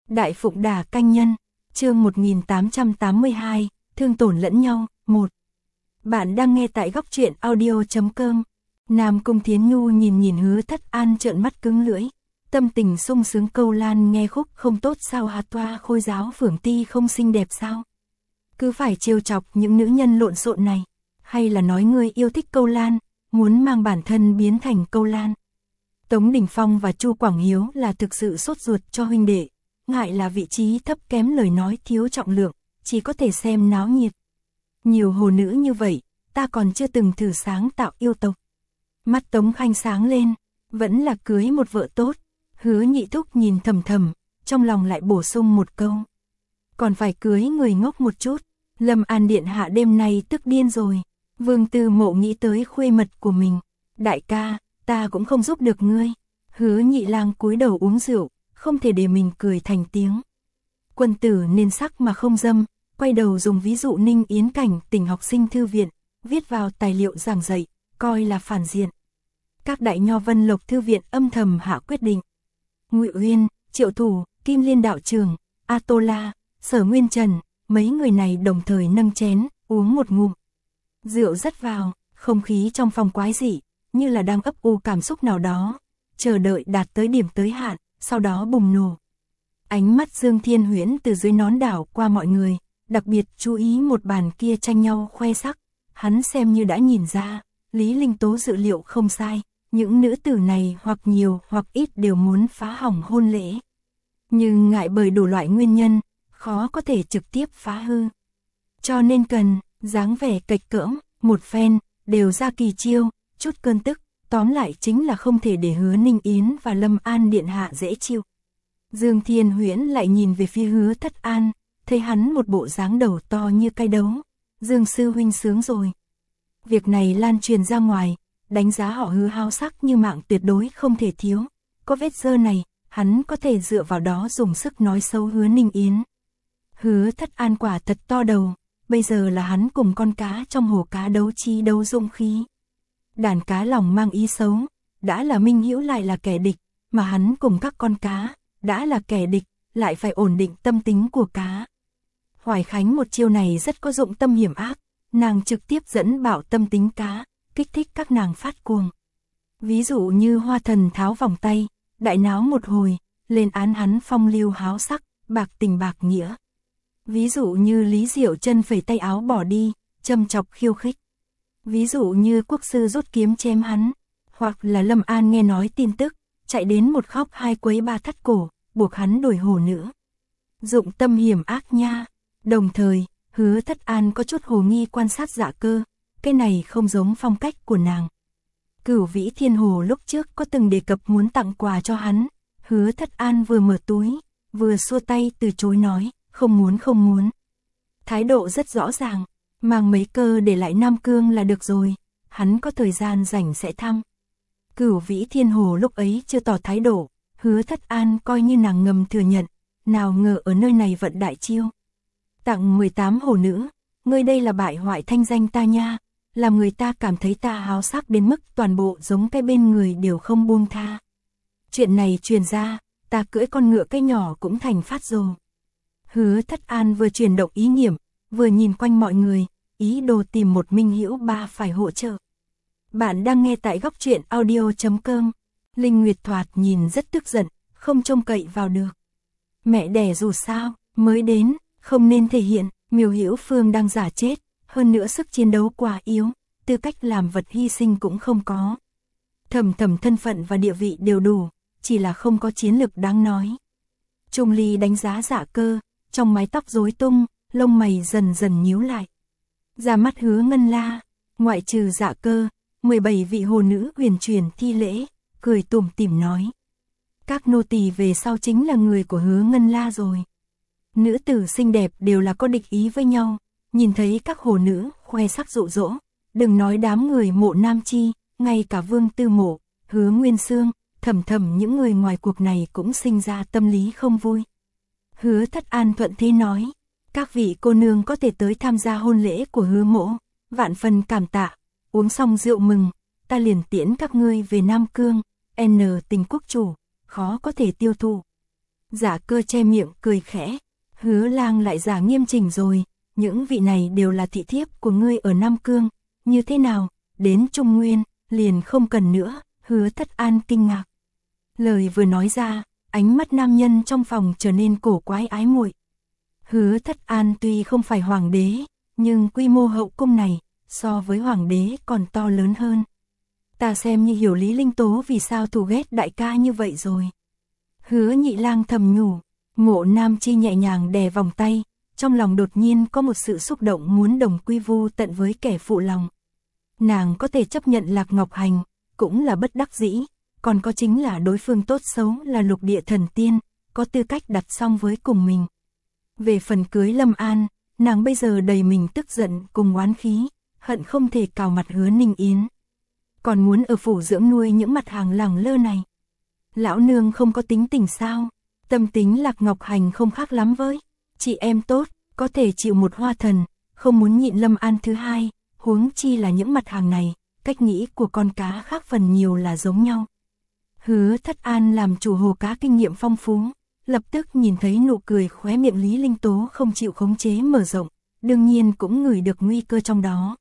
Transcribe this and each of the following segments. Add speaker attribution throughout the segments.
Speaker 1: Đại Phụng Đả Canh Nhân, chương 1882, thương tổn lẫn nhau, 1. Bạn đang nghe tại góc truyện audio.com. Nam Cung Thiến Nhu nhìn Hứa Thất An trợn mắt cứng lưỡi, tâm tình sung sướng câu lan nghe khúc không tốt sao hạt toa khôi giáo Phượng Ti không xinh đẹp sao? Cứ phải trêu chọc những nữ nhân lộn xộn này, hay là nói ngươi yêu thích câu lan, muốn mang bản thân biến thành câu lan? Tống Đình Phong và Chu Quảng Hiếu là thực sự sốt ruột cho huynh đệ, ngại là vị trí thấp kém lời nói thiếu trọng lượng, chỉ có thể xem náo nhiệt. Nhiều hồ nữ như vậy, ta còn chưa từng thử sáng tạo yêu tộc. Mắt Tống Khanh sáng lên, vẫn là cưới một vợ tốt. Hứa Nhị Thúc nhìn thầm thầm, trong lòng lại bổ sung một câu. Còn phải cưới người ngốc một chút, Lâm An Điện Hạ đêm nay tức điên rồi. Vương Tư Mộ nghĩ tới khuê mật của mình. Đại ca, ta cũng không giúp được ngươi. Hứa Nhị Lang cúi đầu uống rượu, không thể để mình cười thành tiếng. Quân tử nên sắc mà không dâm, quay đầu dùng ví dụ Ninh Yến Cảnh tỉnh học sinh thư viện, viết vào tài liệu giảng dạy, coi là phản diện. Các đại nho Vân Lộc thư viện âm thầm hạ quyết định. Ngụy Uyên, Triệu Thủ, Kim Liên đạo trưởng, A Tô La, Sở Nguyên Trần, mấy người này đồng thời nâng chén, uống một ngụm. Rượu rất vào, không khí trong phòng quái dị, như là đang ấp u cảm xúc nào đó, chờ đợi đạt tới điểm tới hạn, sau đó bùng nổ. Ánh mắt Dương Thiên Huyễn từ dưới nón đảo qua mọi người, đặc biệt chú ý một bàn kia tranh nhau khoe sắc, hắn xem như đã nhìn ra, Lý Linh Tố dự liệu không sai, những nữ tử này hoặc nhiều hoặc ít đều muốn phá hỏng hôn lễ. Nhưng ngại bởi đủ loại nguyên nhân, khó có thể trực tiếp phá hư. Cho nên cần, dáng vẻ cạch cỡm, một phen, đều ra kỳ chiêu, chút cơn tức, tóm lại chính là không thể để Hứa Ninh Yến và Lâm An Điện Hạ dễ chịu. Dương Thiên Huyễn lại nhìn về phía Hứa Thất An, thấy hắn một bộ dáng đầu to như cây đấu. Dương sư huynh sướng rồi. Việc này lan truyền ra ngoài, đánh giá họ Hứa háo sắc như mạng tuyệt đối không thể thiếu. Có vết dơ này, hắn có thể dựa vào đó dùng sức nói xấu Hứa Ninh Yến. Hứa Thất An quả thật to đầu, bây giờ là hắn cùng con cá trong hồ cá đấu chi đấu dũng khí. Đàn cá lòng mang ý xấu, đã là minh hữu lại là kẻ địch, mà hắn cùng các con cá, đã là kẻ địch, lại phải ổn định tâm tính của cá. Hoài Khánh một chiêu này rất có dụng tâm hiểm ác, nàng trực tiếp dẫn bạo tâm tính cá, kích thích các nàng phát cuồng. Ví dụ như Hoa Thần tháo vòng tay, đại náo một hồi, lên án hắn phong lưu háo sắc, bạc tình bạc nghĩa. Ví dụ như Lý Diệu Chân phẩy tay áo bỏ đi, châm chọc khiêu khích. Ví dụ như Quốc sư rút kiếm chém hắn, hoặc là Lâm An nghe nói tin tức, chạy đến một khóc hai quấy ba thắt cổ, buộc hắn đổi hồ nữa. Dụng tâm hiểm ác nha. Đồng thời, Hứa Thất An có chút hồ nghi quan sát Dạ Cơ, cái này không giống phong cách của nàng. Cửu Vĩ Thiên Hồ lúc trước có từng đề cập muốn tặng quà cho hắn, Hứa Thất An vừa mở túi, vừa xua tay từ chối nói, không muốn. Thái độ rất rõ ràng, mang mấy cơ để lại Nam Cương là được rồi, hắn có thời gian rảnh sẽ thăm. Cửu Vĩ Thiên Hồ lúc ấy chưa tỏ thái độ, Hứa Thất An coi như nàng ngầm thừa nhận, nào ngờ ở nơi này vận đại chiêu. Tặng 18 hồ nữ, ngươi đây là bại hoại thanh danh ta nha, làm người ta cảm thấy ta háo sắc đến mức toàn bộ giống cái bên người đều không buông tha. Chuyện này truyền ra, ta cưỡi con ngựa cái nhỏ cũng thành phát rồ. Hứa Thất An vừa chuyển động ý niệm, vừa nhìn quanh mọi người, ý đồ tìm một minh hữu ba phải hỗ trợ. Bạn đang nghe tại góc truyện audio.com. Linh Nguyệt thoạt nhìn rất tức giận, không trông cậy vào được. Mẹ đẻ dù sao, mới đến, không nên thể hiện, Miêu Hữu Phương đang giả chết, hơn nữa sức chiến đấu quá yếu, tư cách làm vật hy sinh cũng không có. Thầm thân phận và địa vị đều đủ, chỉ là không có chiến lực đáng nói. Trung Ly đánh giá Dạ Cơ, trong mái tóc rối tung, lông mày dần dần nhíu lại. Ra mắt Hứa Ngân La, ngoại trừ Dạ Cơ, 17 vị hồ nữ huyền truyền thi lễ, cười tủm tỉm nói. Các nô tỳ về sau chính là người của Hứa Ngân La rồi. Nữ tử xinh đẹp đều là có địch ý với nhau, nhìn thấy các hồ nữ khoe sắc dụ dỗ, đừng nói đám người Mộ Nam Chi, ngay cả Vương Tư Mộ, Hứa Nguyên Xương, thầm những người ngoài cuộc này cũng sinh ra tâm lý không vui. Hứa Thất An thuận thế nói, các vị cô nương có thể tới tham gia hôn lễ của Hứa mỗ, vạn phần cảm tạ, uống xong rượu mừng, ta liền tiễn các ngươi về Nam Cương, Tình quốc chủ, khó có thể tiêu thụ. Dạ Cơ che miệng cười khẽ, Hứa Lang lại giả nghiêm chỉnh rồi, những vị này đều là thị thiếp của ngươi ở Nam Cương, như thế nào, đến Trung Nguyên, liền không cần nữa, Hứa Thất An kinh ngạc. Lời vừa nói ra, ánh mắt nam nhân trong phòng trở nên cổ quái ái muội. Hứa Thất An tuy không phải hoàng đế, nhưng quy mô hậu cung này, so với hoàng đế còn to lớn hơn. Ta xem như hiểu Lý Linh Tố vì sao thù ghét đại ca như vậy rồi. Hứa Nhị Lang thầm nhủ, Mộ Nam Chi nhẹ nhàng đè vòng tay, trong lòng đột nhiên có một sự xúc động muốn đồng quy vu tận với kẻ phụ lòng. Nàng có thể chấp nhận Lạc Ngọc Hành, cũng là bất đắc dĩ, còn có chính là đối phương tốt xấu là lục địa thần tiên, có tư cách đặt song với cùng mình. Về phần cưới Lâm An, nàng bây giờ đầy mình tức giận cùng oán khí, hận không thể cào mặt Hứa Ninh Yến. Còn muốn ở phủ dưỡng nuôi những mặt hàng lẳng lơ này. Lão nương không có tính tình sao? Tâm tính Lạc Ngọc Hành không khác lắm với chị em tốt, có thể chịu một hoa thần, không muốn nhịn Lâm An thứ hai, huống chi là những mặt hàng này, cách nghĩ của con cá khác phần nhiều là giống nhau. Hứa Thất An làm chủ hồ cá kinh nghiệm phong phú, lập tức nhìn thấy nụ cười khóe miệng Lý Linh Tố không chịu khống chế mở rộng, đương nhiên cũng ngửi được nguy cơ trong đó.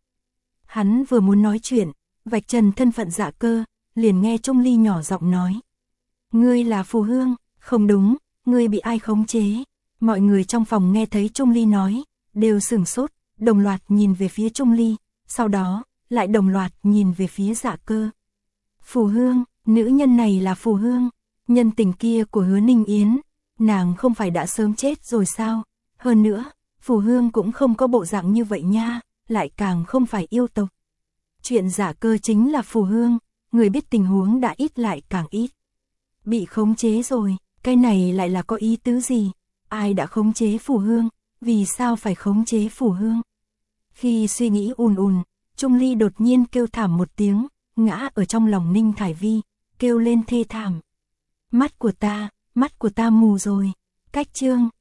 Speaker 1: Hắn vừa muốn nói chuyện, vạch trần thân phận Dạ Cơ, liền nghe Trung Ly nhỏ giọng nói. Ngươi là Phù Hương, không đúng, ngươi bị ai khống chế? Mọi người trong phòng nghe thấy Trung Ly nói, đều sửng sốt, đồng loạt nhìn về phía Trung Ly, sau đó, lại đồng loạt nhìn về phía Dạ Cơ. Phù Hương, nữ nhân này là Phù Hương, nhân tình kia của Hứa Ninh Yến, nàng không phải đã sớm chết rồi sao? Hơn nữa, Phù Hương cũng không có bộ dạng như vậy nha, lại càng không phải yêu tộc. Chuyện Dạ Cơ chính là Phù Hương, người biết tình huống đã ít lại càng ít. Bị khống chế rồi, cái này lại là có ý tứ gì? Ai đã khống chế Phù Hương? Vì sao phải khống chế Phù Hương? Khi suy nghĩ ùn ùn, Trung Ly đột nhiên kêu thảm một tiếng, ngã ở trong lòng Ninh Thải Vi, kêu lên thê thảm. Mắt của ta mù rồi. Cách chương